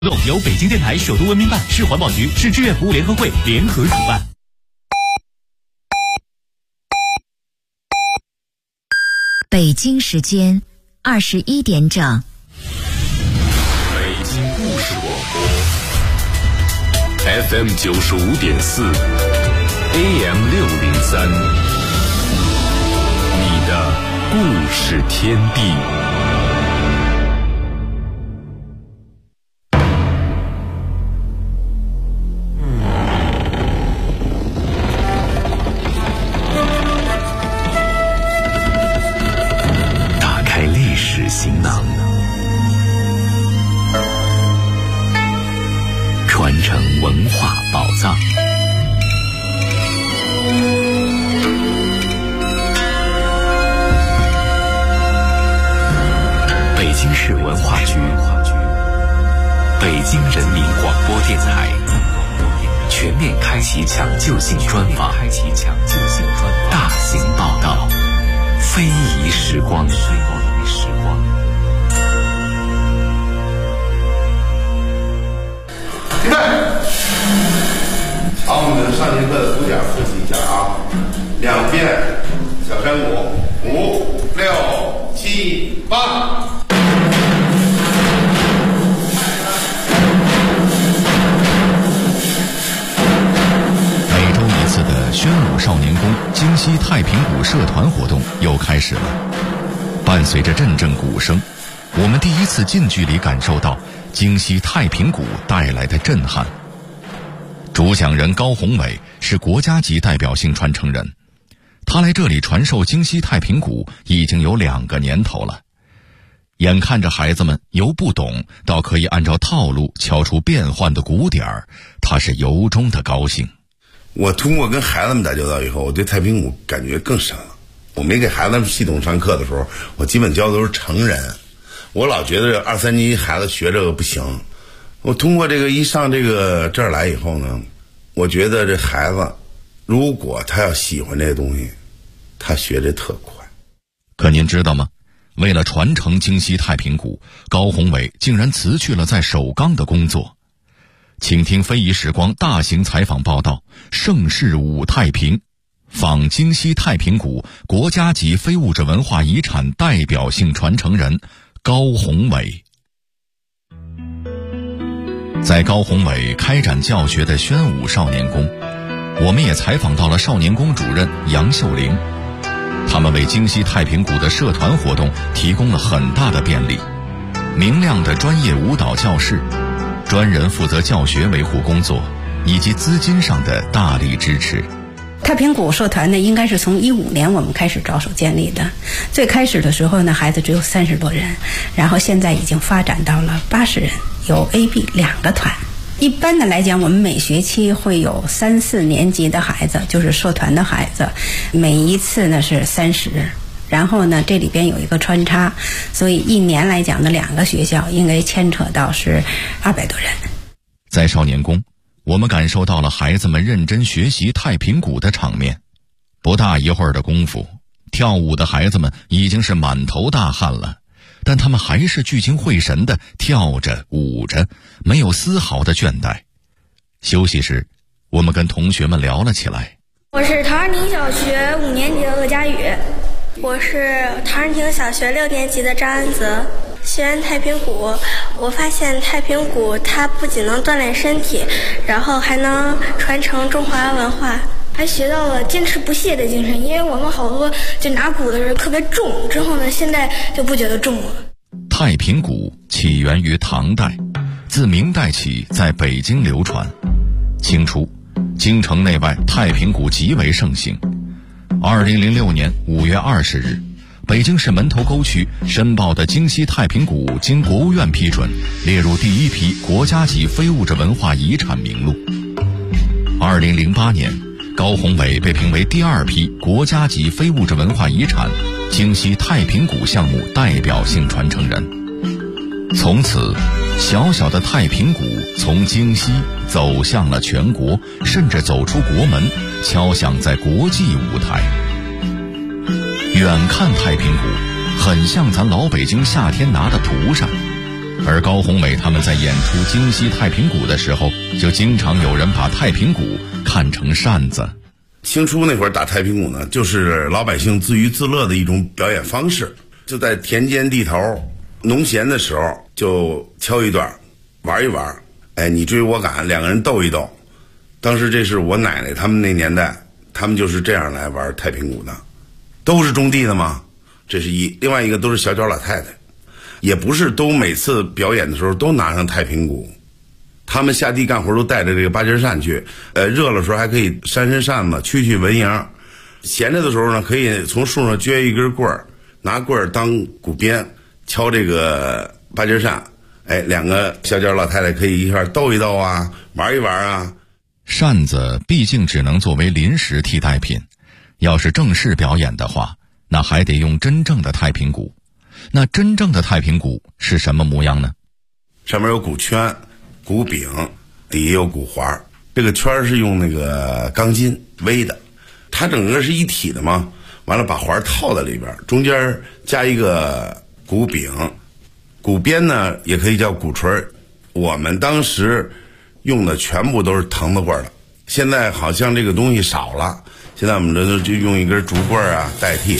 活动由北京电台首都文明办、市环保局、市志愿服务联合会联合主办。 北京时间21点整。 北京故事广播 FM 95.4 AM 603，你的故事天地。行囊，传承文化宝藏。北京市文化局、北京人民广播电台全面开启抢救性专访，大型报道，非遗时光。 预备，好，我们上节课的图点复习一下啊，2遍小山鼓，5、6、7、8。 每周一次的宣武少年宫京西太平鼓社团活动又开始了。伴随着阵阵鼓声，我们第一次近距离感受到京西太平鼓带来的震撼。主讲人高宏伟是国家级代表性传承人，他来这里传授京西太平鼓已经有2个年头了。眼看着孩子们由不懂到可以按照套路敲出变换的鼓点儿，他是由衷的高兴。 我通过跟孩子们打交道以后，我对太平鼓感觉更深了。我没给孩子们系统上课的时候，我基本教的都是成人。我老觉得2、3年级孩子学这个不行，我通过这个一上这儿来以后呢，我觉得这孩子如果他要喜欢这个东西，他学得特快。 可您知道吗？为了传承京西太平鼓，高宏伟竟然辞去了在首钢的工作。请听非遗时光大型采访报道，盛世舞太平，访京西太平鼓国家级非物质文化遗产代表性传承人高宏伟。在高宏伟开展教学的宣武少年宫，我们也采访到了少年宫主任杨秀玲，他们为京西太平鼓的社团活动提供了很大的便利，明亮的专业舞蹈教室，专人负责教学维护工作，以及资金上的大力支持。 太平鼓社团呢，应该是从15年我们开始着手建立的。最开始的时候呢，孩子只有30多人，然后现在已经发展到了80人，有 A、B 2个团。一般的来讲，我们每学期会有3、4年级的孩子，就是社团的孩子，每一次呢是30。然后呢，这里边有一个穿插，所以一年来讲的2个学校应该牵扯到是200多人。 在少年宫，我们感受到了孩子们认真学习太平鼓的场面。不大一会儿的功夫，跳舞的孩子们已经是满头大汗了，但他们还是聚精会神地跳着舞着，没有丝毫的倦怠。休息时，我们跟同学们聊了起来。 我是陶然亭小学5年级的鄂佳宇。我是陶然亭小学6年级的张安泽。学完太平鼓，我发现太平鼓它不仅能锻炼身体，然后还能传承中华文化，还学到了坚持不懈的精神。因为我们好多就拿鼓的人特别重，之后呢，现在就不觉得重了。 太平鼓起源于唐代，自明代起在北京流传。清初，京城内外太平鼓极为盛行。2006年5月20日，北京市门头沟区申报的京西太平鼓经国务院批准，列入第1批国家级非物质文化遗产名录。2008年，高宏伟被评为第2批国家级非物质文化遗产京西太平鼓项目代表性传承人。从此，小小的太平鼓从京西走向了全国，甚至走出国门，敲响在国际舞台。远看太平鼓，很像咱老北京夏天拿的涂上， 而高宏伟他们在演出京西太平鼓的时候，就经常有人把太平鼓看成扇子。 清初那会儿打太平鼓呢，就是老百姓自娱自乐的一种表演方式，就在田间地头农闲的时候就敲一段玩一玩，你追我赶，两个人斗一斗。当时这是我奶奶他们那年代，他们就是这样来玩太平鼓的，都是种地的嘛，这是一。另外一个都是小脚老太太，也不是都每次表演的时候都拿上太平鼓，他们下地干活都带着这个八节扇去，热的时候还可以扇扇子驱蚊蝇，闲着的时候呢可以从树上撅一根棍儿，拿棍儿当鼓鞭敲这个八节扇，两个小脚老太太可以一块斗一斗啊，玩一玩啊。 扇子毕竟只能作为临时替代品，要是正式表演的话，那还得用真正的太平鼓。那真正的太平鼓是什么模样呢？ 上面有鼓圈、鼓柄，底下有鼓环，这个圈是用那个钢筋围的，它整个是一体的嘛，完了把环套在里边，中间加一个鼓柄，鼓边呢也可以叫鼓槌。我们当时用的全部都是藤子棍的，现在好像这个东西少了，现在我们这就用一根竹棍啊代替。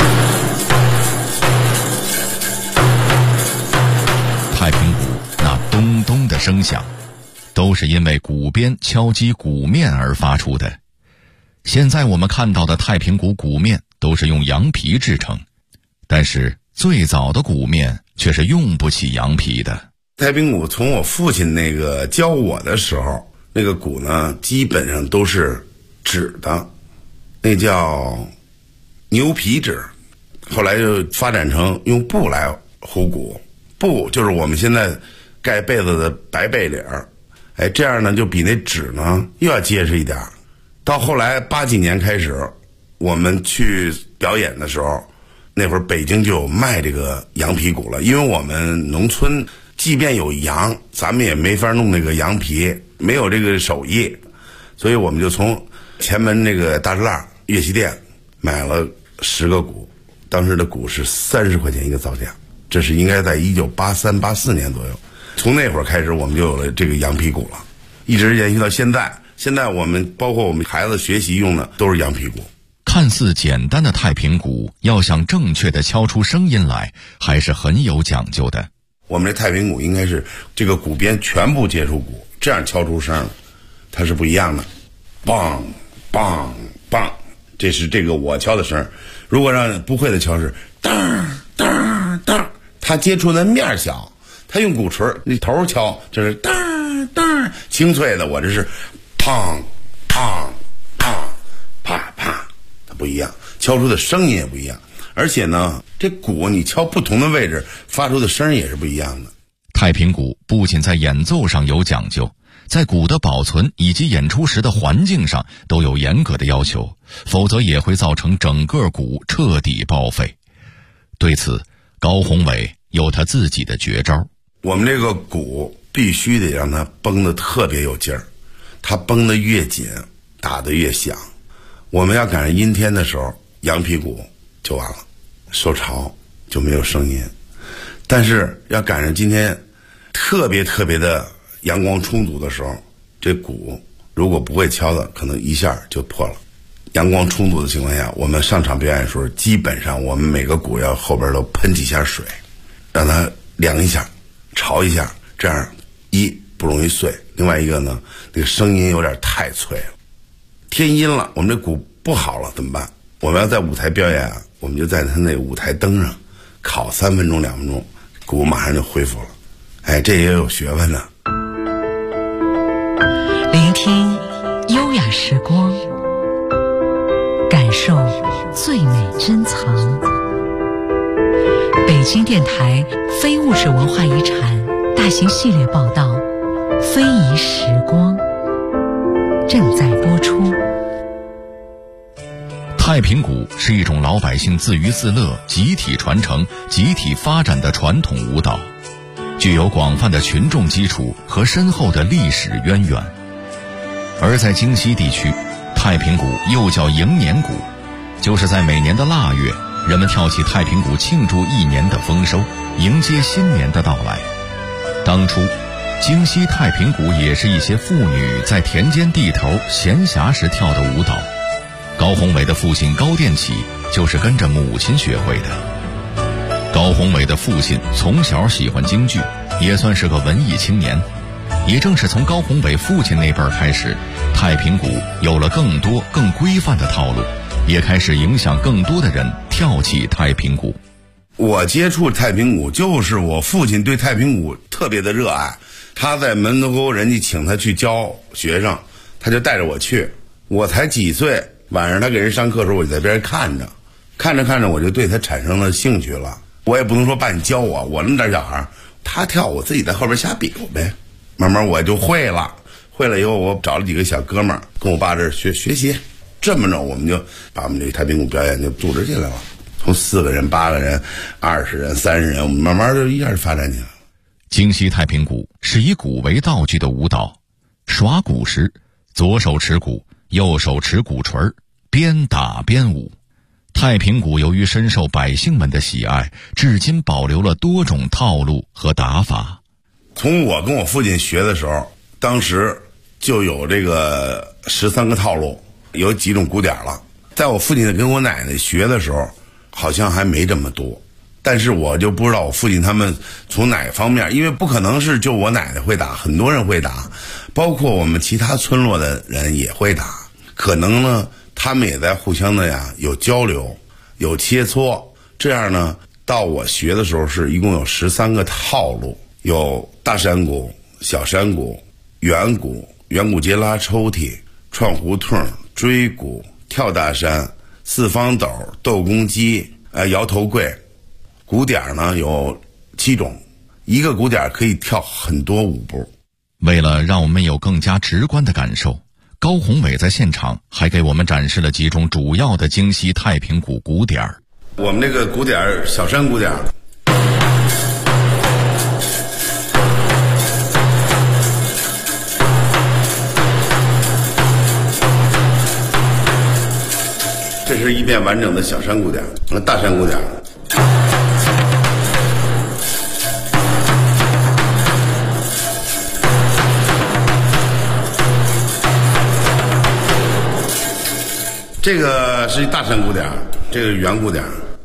太平鼓那咚咚的声响，都是因为鼓鞭敲击鼓面而发出的。现在我们看到的太平鼓鼓面都是用羊皮制成，但是最早的鼓面却是用不起羊皮的。 太平鼓从我父亲那个教我的时候，那个鼓呢基本上都是纸的，那叫牛皮纸，后来就发展成用布来糊鼓，布就是我们现在盖被子的白被领儿，这样呢就比那纸呢又要结实一点。到后来80几年开始，我们去表演的时候，那会儿北京就有卖这个羊皮鼓了，因为我们农村即便有羊，咱们也没法弄那个羊皮，没有这个手艺，所以我们就从前门那个大栅栏乐器店买了10个鼓，当时的鼓是30块钱一个造价，这是应该在1983、84年左右。从那会儿开始，我们就有了这个羊皮鼓了，一直延续到现在。现在我们包括我们孩子学习用的都是羊皮鼓。 看似简单的太平鼓，要想正确的敲出声音来，还是很有讲究的。 我们这太平鼓应该是这个鼓边全部接触鼓，这样敲出声，它是不一样的。梆梆梆，这是这个我敲的声。如果让不会的敲是当当当，它接触的面小，它用鼓槌那头敲，这是当当清脆的，我这是砰砰砰啪啪，它不一样，敲出的声音也不一样。而且呢，这鼓你敲不同的位置发出的声也是不一样的。 太平鼓不仅在演奏上有讲究，在鼓的保存以及演出时的环境上都有严格的要求，否则也会造成整个鼓彻底报废。对此，高宏伟有他自己的绝招。 我们这个鼓必须得让它绷得特别有劲儿，它绷得越紧，打得越响。我们要赶上阴天的时候，羊皮鼓就完了，受潮就没有声音。但是要赶上今天特别的阳光充足的时候，这鼓如果不会敲的，可能一下就破了。阳光充足的情况下，我们上场表演的时候，基本上我们每个鼓要后边都喷几下水，让它凉一下，潮一下，这样一不容易碎，另外一个呢，这个声音有点太脆了。天阴了，我们这鼓不好了怎么办？我们要在舞台表演啊，我们就在它那舞台灯上烤3分钟2分钟，鼓马上就恢复了。这也有学问呢。 聆听优雅时光，感受最美珍藏。北京电台非物质文化遗产大型系列报道《非遗时光》正在播出。 太平鼓是一种老百姓自娱自乐、集体传承、集体发展的传统舞蹈，具有广泛的群众基础和深厚的历史渊源。而在京西地区，太平鼓又叫迎年鼓，就是在每年的腊月，人们跳起太平鼓庆祝一年的丰收，迎接新年的到来。 当初京西太平鼓也是一些妇女在田间地头闲暇时跳的舞蹈。高宏伟的父亲高殿启就是跟着母亲学会的。高宏伟的父亲从小喜欢京剧，也算是个文艺青年。也正是从高宏伟父亲那辈儿开始，太平鼓有了更多更规范的套路，也开始影响更多的人跳起太平鼓。 我接触太平鼓就是我父亲对太平鼓特别的热爱，他在门头沟人家请他去教学生，他就带着我去。我才几岁，晚上他给人上课的时候，我就在边上看着我就对他产生了兴趣了。我也不能说爸你教我那么点小孩，他跳我自己在后边瞎比划呗。慢慢我就会了以后，我找了几个小哥们儿跟我爸这儿学习，这么着我们就把我们这太平鼓表演就组织起来了。从4个人、8个人、20人、30人，我们慢慢就一下就发展起来了。 京西太平鼓是以鼓为道具的舞蹈，耍鼓时左手持鼓，右手持鼓槌，边打边舞。太平鼓由于深受百姓们的喜爱，至今保留了多种套路和打法。 从我跟我父亲学的时候，当时就有这个13个套路，有几种鼓点了。在我父亲跟我奶奶学的时候，好像还没这么多，但是我就不知道我父亲他们从哪方面，因为不可能是就我奶奶会打，很多人会打，包括我们其他村落的人也会打，可能呢他们也在互相的有交流，有切磋，这样呢到我学的时候是一共有13个套路，有大山鼓、小山鼓、圆鼓、圆鼓接拉抽屉、串胡同、追鼓、跳大山、四方斗、斗公鸡、摇头柜。鼓点呢有7种，一个鼓点可以跳很多舞步。 为了让我们有更加直观的感受，高宏伟在现场还给我们展示了几种主要的京西太平鼓鼓点。 我们这个鼓点，小山鼓点，这是一遍完整的小山鼓点。大山鼓点，这个是大山鼓点，这个是圆鼓点。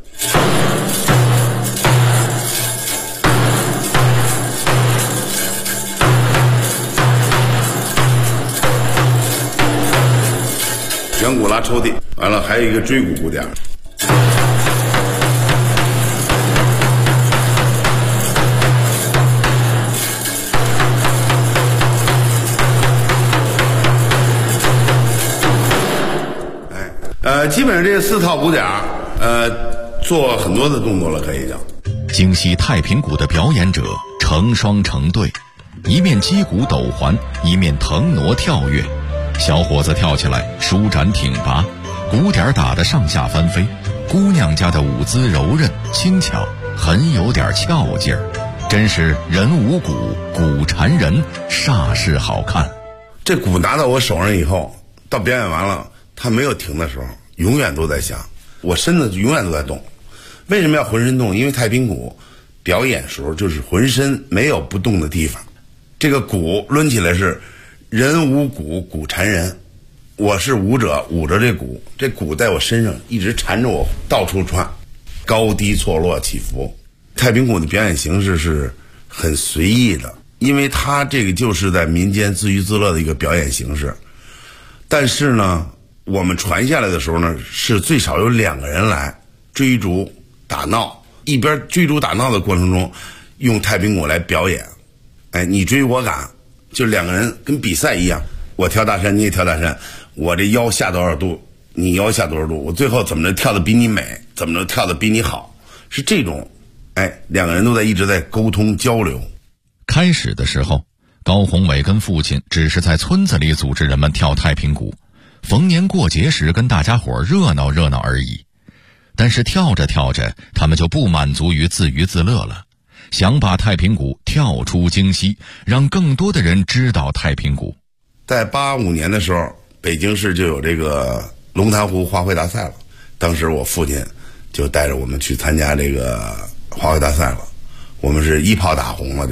圆鼓拉抽屉，完了还有一个追鼓鼓点。基本上这4套鼓点，做很多的动作了，可以叫。 京西太平鼓的表演者成双成对，一面击鼓抖环，一面腾挪跳跃。小伙子跳起来舒展挺拔，鼓点打得上下翻飞。姑娘家的舞姿柔韧轻巧，很有点俏劲儿，真是人舞鼓，鼓缠人，煞是好看。 这鼓拿到我手上以后，到表演完了，他没有停的时候，永远都在响，我身子永远都在动。为什么要浑身动？因为太平鼓表演时候就是浑身没有不动的地方。这个鼓抡起来是人舞鼓，鼓缠人。我是舞者，舞着这鼓，这鼓在我身上一直缠着我，到处窜，高低错落起伏。太平鼓的表演形式是很随意的，因为它这个就是在民间自娱自乐的一个表演形式。但是呢，我们传下来的时候呢，是最少有2个人来追逐打闹，一边追逐打闹的过程中，用太平鼓来表演。你追我赶，就2个人跟比赛一样，我跳大山你也跳大山，我这腰下多少度，你腰下多少度，我最后怎么着跳的比你美，怎么着跳的比你好，是这种。2个人都一直在沟通交流。 开始的时候，高宏伟跟父亲只是在村子里组织人们跳太平鼓，逢年过节时跟大家伙热闹热闹而已。但是跳着跳着，他们就不满足于自娱自乐了，想把太平鼓跳出京西，让更多的人知道太平鼓。 在85年的时候，北京市就有这个龙潭湖花卉大赛了，当时我父亲就带着我们去参加这个花卉大赛了，我们是一炮打红了，就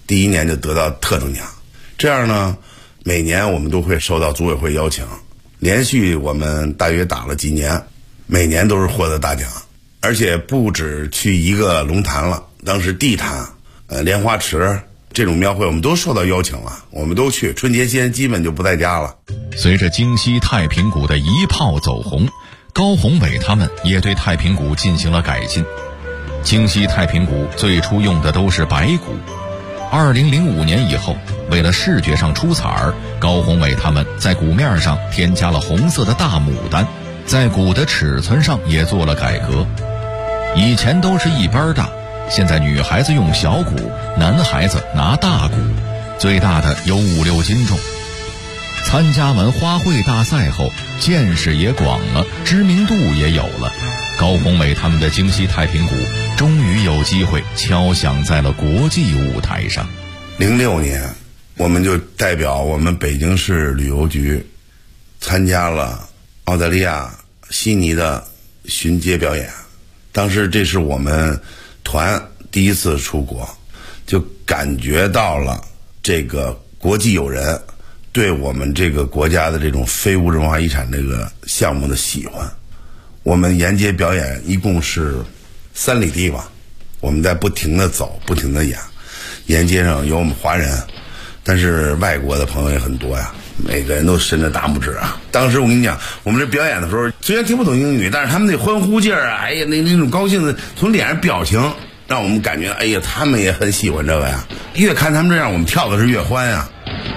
第一年就得到特等奖。这样呢，每年我们都会受到组委会邀请，连续我们大约打了几年，每年都是获得大奖，而且不止去一个龙潭了，当时地坛、莲花池这种庙会我们都受到邀请了，我们都去。春节期间基本就不在家了。 随着京西太平鼓的一炮走红，高宏伟他们也对太平鼓进行了改进。京西太平鼓最初用的都是白鼓，2005年以后，为了视觉上出彩儿，高宏伟他们在鼓面上添加了红色的大牡丹，在鼓的尺寸上也做了改革。以前都是一般大，现在女孩子用小鼓，男孩子拿大鼓，最大的有5-6斤重。参加完花卉大赛后，见识也广了，知名度也有了。高宏伟他们的京西太平鼓终于有机会敲响在了国际舞台上。 06年，我们就代表我们北京市旅游局参加了澳大利亚悉尼的巡街表演。当时这是我们团第一次出国，就感觉到了这个国际友人对我们这个国家的这种非物质文化遗产这个项目的喜欢。我们沿街表演一共是3里地吧，我们在不停的走，不停的演。沿街上有我们华人，但是外国的朋友也很多呀，每个人都伸着大拇指啊。当时我跟你讲，我们这表演的时候，虽然听不懂英语，但是他们那欢呼劲儿啊，哎呀，那种高兴的从脸上表情，让我们感觉，哎呀，他们也很喜欢这个呀。越看他们这样，我们跳的是越欢呀。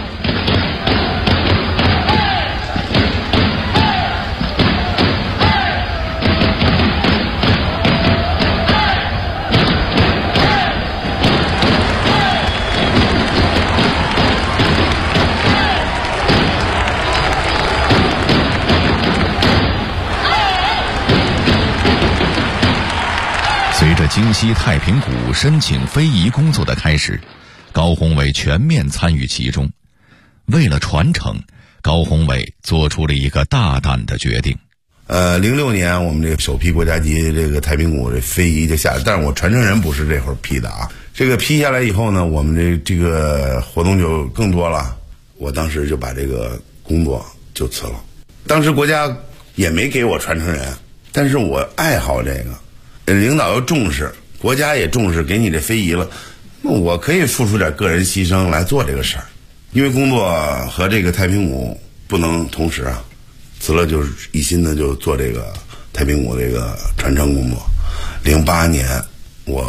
随着京西太平鼓申请非遗工作的开始，高宏伟全面参与其中。为了传承，高宏伟做出了一个大胆的决定。 06年我们这个首批国家级这个太平鼓这非遗就下来，但是我传承人不是这会儿批的啊。这个批下来以后呢，我们这个活动就更多了。我当时就把这个工作就辞了。当时国家也没给我传承人，但是我爱好这个，领导又重视，国家也重视，给你这非遗了，那我可以付出点个人牺牲来做这个事儿。因为工作和这个太平鼓不能同时啊，辞了就是一心的就做这个太平鼓这个传承工作。08年我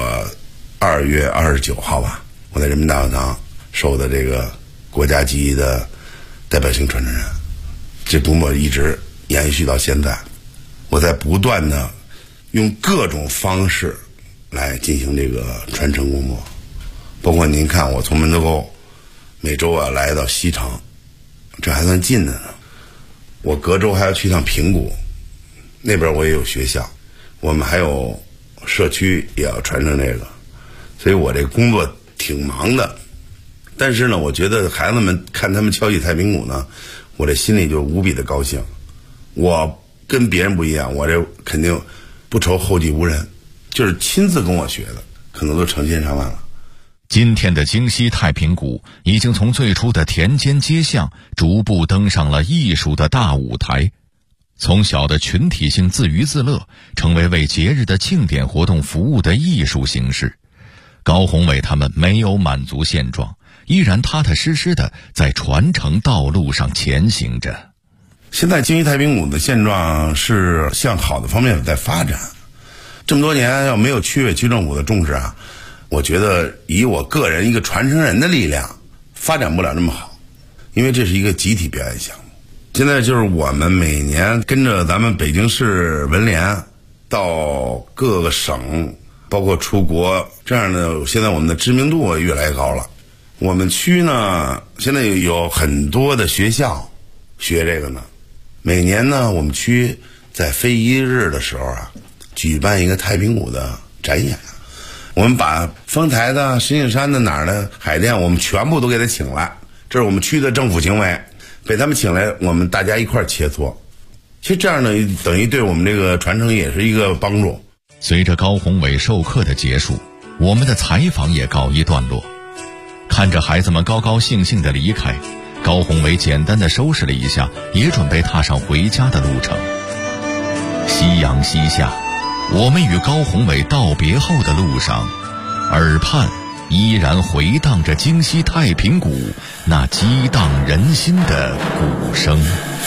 2月29号吧，我在人民大会堂收的这个国家级的代表性传承人，这工作一直延续到现在。我在不断的用各种方式来进行这个传承工作，包括您看我从门头沟每周啊来到西城，这还算近的呢。我隔周还要去趟平谷，那边我也有学校，我们还有社区也要传承这个，所以我这工作挺忙的。但是呢，我觉得孩子们看他们敲起太平鼓呢，我这心里就无比的高兴。我跟别人不一样，我这肯定不愁后继无人，就是亲自跟我学的，可能都成千上万了。 今天的京西太平鼓已经从最初的田间街巷逐步登上了艺术的大舞台，从小的群体性自娱自乐成为节日的庆典活动服务的艺术形式。高宏伟他们没有满足现状，依然踏踏实实的在传承道路上前行着。 现在京西太平鼓的现状是向好的方面在发展，这么多年要没有区委区政府的重视啊，我觉得以我个人一个传承人的力量发展不了那么好，因为这是一个集体表演项目。现在就是我们每年跟着咱们北京市文联到各个省，包括出国，这样的现在我们的知名度越来越高了。我们区呢现在有很多的学校学这个呢，每年呢我们区在非遗日的时候啊举办一个太平鼓的展演，我们把丰台的、石景山的、哪儿的、海淀，我们全部都给他请来，这是我们区的政府行为，被他们请来，我们大家一块儿切磋。其实这样呢，等于对我们这个传承也是一个帮助。 随着高宏伟授课的结束，我们的采访也告一段落。 看着孩子们高高兴兴地离开，高宏伟简单地收拾了一下，也准备踏上回家的路程。夕阳西下，我们与高宏伟道别后的路上，耳畔依然回荡着京西太平谷那激荡人心的鼓声。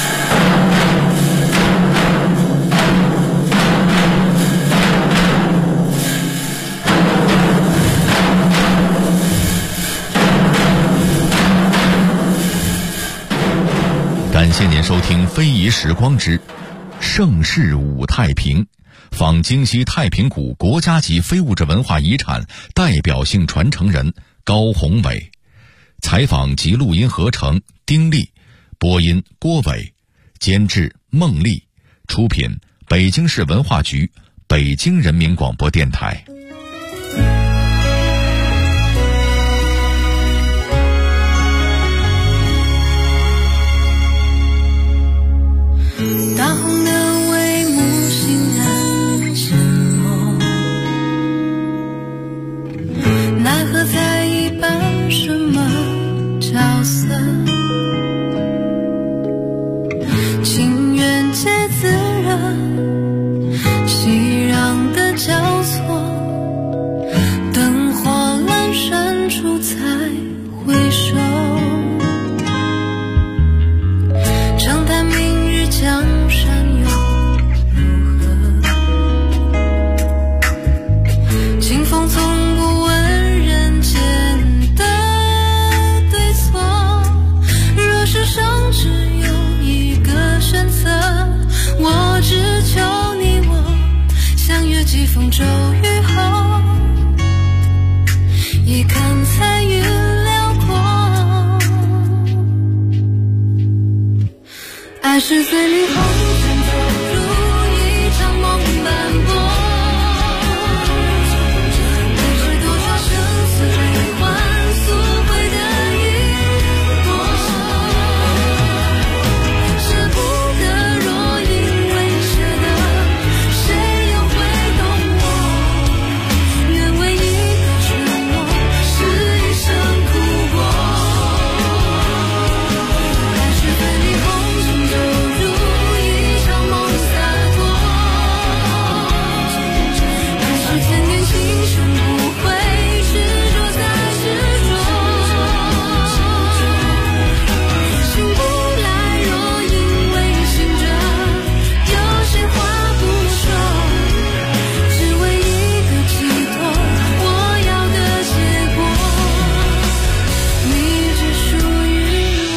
感谢您收听《非遗时光之盛世五太平》，访京西太平谷国家级非物质文化遗产代表性传承人高宏伟，采访及录音合成丁力，播音郭伟，监制孟丽，出品北京市文化局、北京人民广播电台。 大红的帷幕欣然沉默，奈何在一扮什么角色，情缘皆自热，熙攘的交错，灯火阑珊处才回首，长叹明日江山又如何，清风从不问人间的对错，若世上只有一个选择，我只求你我相约几风骤雨后，一看彩云辽阔，爱是醉里红尘走入一场梦斑驳，爱是多少生死悲欢赎回的因果，舍不得若因为舍得，谁又会懂我，愿为一个承诺是一生苦过，爱是醉里红尘走入一场梦洒脱，爱是千年情深不悔，执着再执着，醒不来若因为醒着，有些话不说，只为一个寄托，我要的结果，你只属于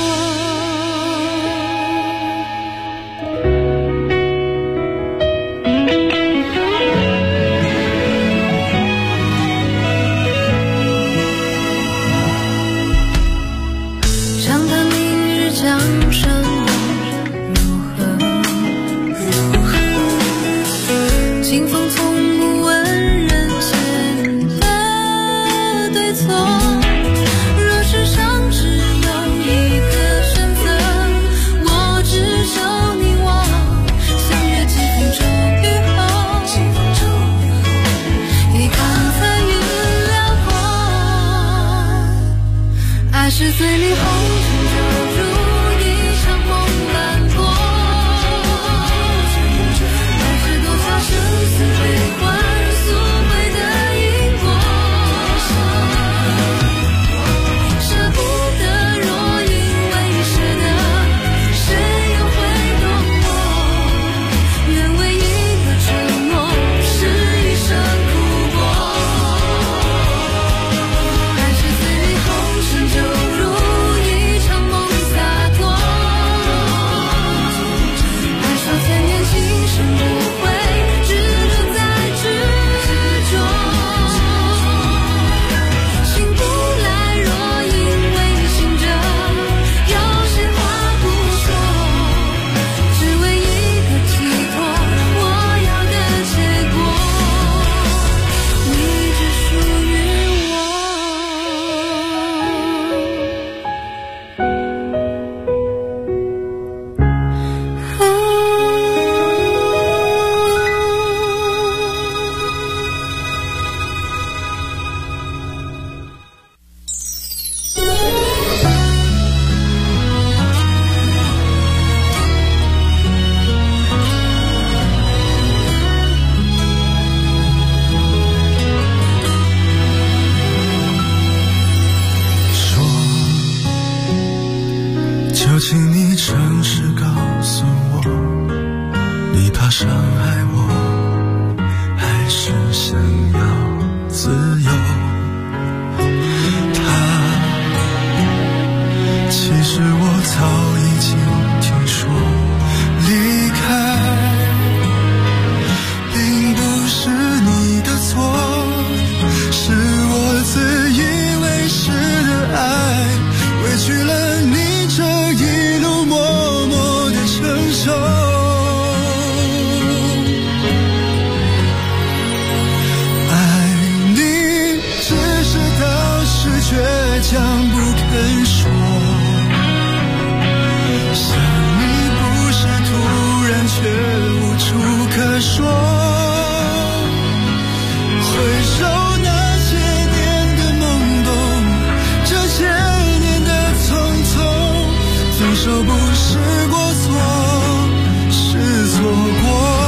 我。长叹明日江山又如何，清风从不问人间的对错，若世上只有一个选择，我只求你我相约几风骤雨后，一看彩云辽阔，爱是醉里红尘走入一场请你诚实告诉我，你怕伤害我，还是想要自由？其实我早已经听说，离开并不是你的错，是我自以为是的爱，委屈了你这一路默默的承受。爱你只是当时倔强不肯说，想你不是突然却无处可说，回首那些年的懵懂，这些年的匆匆，分手不是过错，是错过。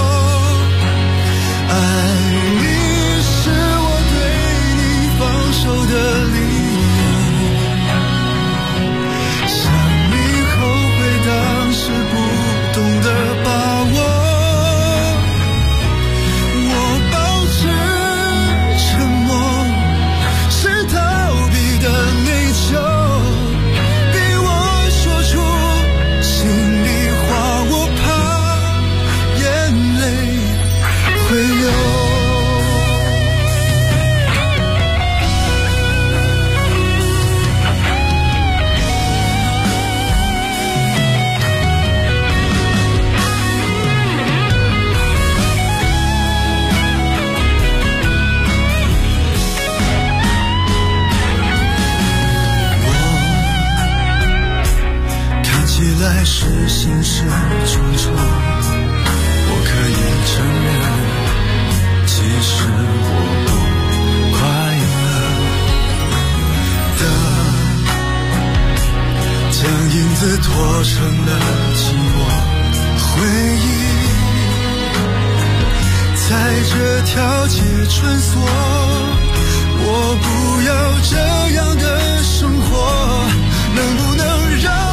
爱你是我对你放手的理由，想你后悔当时不懂得把握，我保持沉默，是逃避的内疚，逼我说出心里话，我怕眼泪会流。看起来是心事重重，我可以承认，其实我不快乐的，将影子拖成了寂寞回忆，在这条街穿梭，我不要这样的生活，能不能让